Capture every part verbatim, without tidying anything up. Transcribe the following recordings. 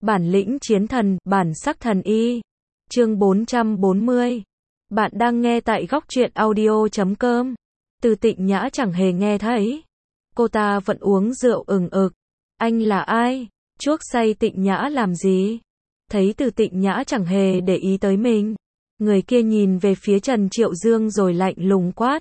Bản lĩnh chiến thần, bản sắc thần y. Chương bốn trăm bốn mươi. Bạn đang nghe tại góc truyện audio chấm com. Từ Tịnh Nhã chẳng hề nghe thấy. Cô ta vẫn uống rượu ừng ực. Anh là ai? Chuốc say Tịnh Nhã làm gì? Thấy Từ Tịnh Nhã chẳng hề để ý tới mình. Người kia nhìn về phía Trần Triệu Dương rồi lạnh lùng quát.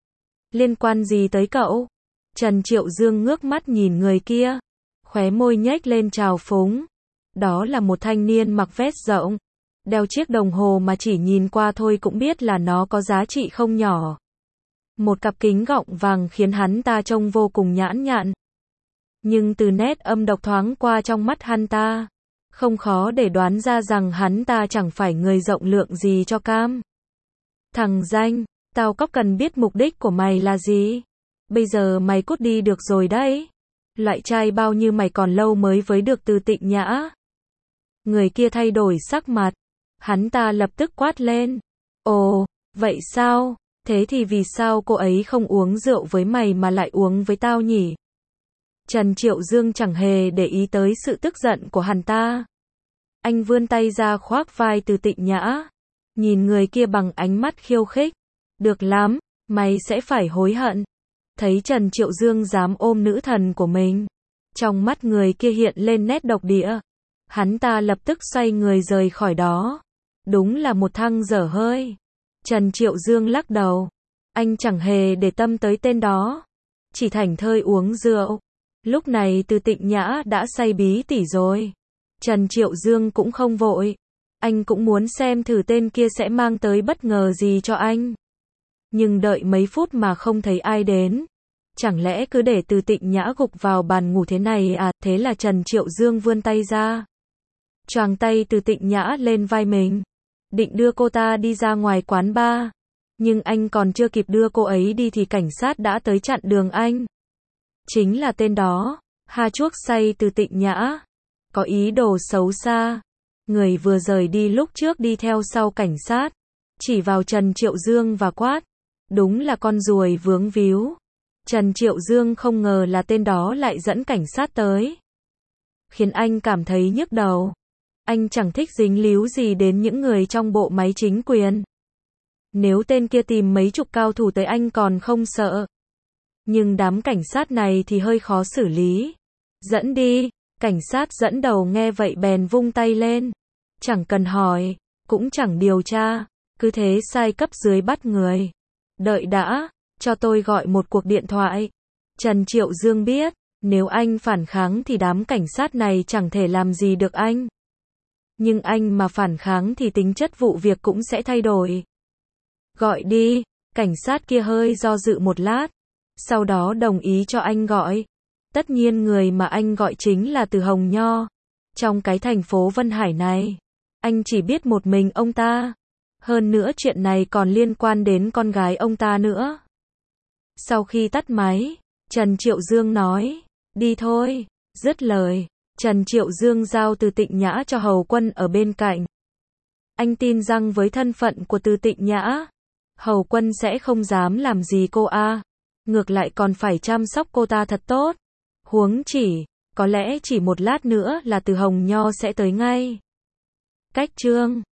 Liên quan gì tới cậu? Trần Triệu Dương ngước mắt nhìn người kia. Khóe môi nhếch lên trào phúng. Đó là một thanh niên mặc vest rộng. Đeo chiếc đồng hồ mà chỉ nhìn qua thôi cũng biết là nó có giá trị không nhỏ. Một cặp kính gọng vàng khiến hắn ta trông vô cùng nhãn nhặn. Nhưng từ nét âm độc thoáng qua trong mắt hắn ta, không khó để đoán ra rằng hắn ta chẳng phải người rộng lượng gì cho cam. Thằng danh, tao có cần biết mục đích của mày là gì? Bây giờ mày cút đi được rồi đấy. Loại trai bao như mày còn lâu mới với được Từ Tịnh Nhã. Người kia thay đổi sắc mặt. Hắn ta lập tức quát lên. Ồ, vậy sao? Thế thì vì sao cô ấy không uống rượu với mày mà lại uống với tao nhỉ? Trần Triệu Dương chẳng hề để ý tới sự tức giận của hắn ta. Anh vươn tay ra khoác vai Từ Tịnh Nhã. Nhìn người kia bằng ánh mắt khiêu khích. Được lắm, mày sẽ phải hối hận. Thấy Trần Triệu Dương dám ôm nữ thần của mình. Trong mắt người kia hiện lên nét độc địa. Hắn ta lập tức xoay người rời khỏi đó. Đúng là một thằng dở hơi. Trần Triệu Dương lắc đầu. Anh chẳng hề để tâm tới tên đó. Chỉ thảnh thơi uống rượu. Lúc này Từ Tịnh Nhã đã say bí tỉ rồi. Trần Triệu Dương cũng không vội. Anh cũng muốn xem thử tên kia sẽ mang tới bất ngờ gì cho anh. Nhưng đợi mấy phút mà không thấy ai đến. Chẳng lẽ cứ để Từ Tịnh Nhã gục vào bàn ngủ thế này à? Thế là Trần Triệu Dương vươn tay ra. Choàng tay Từ Tịnh Nhã lên vai mình. Định đưa cô ta đi ra ngoài quán bar. Nhưng anh còn chưa kịp đưa cô ấy đi thì cảnh sát đã tới chặn đường anh. Chính là tên đó. Ha chuốc say Từ Tịnh Nhã. Có ý đồ xấu xa. Người vừa rời đi lúc trước đi theo sau cảnh sát. Chỉ vào Trần Triệu Dương và quát. Đúng là con ruồi vướng víu. Trần Triệu Dương không ngờ là tên đó lại dẫn cảnh sát tới. Khiến anh cảm thấy nhức đầu. Anh chẳng thích dính líu gì đến những người trong bộ máy chính quyền. Nếu tên kia tìm mấy chục cao thủ tới anh còn không sợ. Nhưng đám cảnh sát này thì hơi khó xử lý. Dẫn đi. Cảnh sát dẫn đầu nghe vậy bèn vung tay lên. Chẳng cần hỏi. Cũng chẳng điều tra. Cứ thế sai cấp dưới bắt người. Đợi đã. Cho tôi gọi một cuộc điện thoại. Trần Triệu Dương biết. Nếu anh phản kháng thì đám cảnh sát này chẳng thể làm gì được anh. Nhưng anh mà phản kháng thì tính chất vụ việc cũng sẽ thay đổi. Gọi đi. Cảnh sát kia hơi do dự một lát. Sau đó đồng ý cho anh gọi. Tất nhiên người mà anh gọi chính là Từ Hồng Nho. Trong cái thành phố Vân Hải này, anh chỉ biết một mình ông ta. Hơn nữa chuyện này còn liên quan đến con gái ông ta nữa. Sau khi tắt máy, Trần Triệu Dương nói. Đi thôi. Dứt lời. Trần Triệu Dương giao Từ Tịnh Nhã cho Hầu Quân ở bên cạnh. Anh tin rằng với thân phận của Từ Tịnh Nhã, Hầu Quân sẽ không dám làm gì cô a. Ngược lại còn phải chăm sóc cô ta thật tốt. Huống chỉ, có lẽ chỉ một lát nữa là Từ Hồng Nho sẽ tới ngay. Cách chương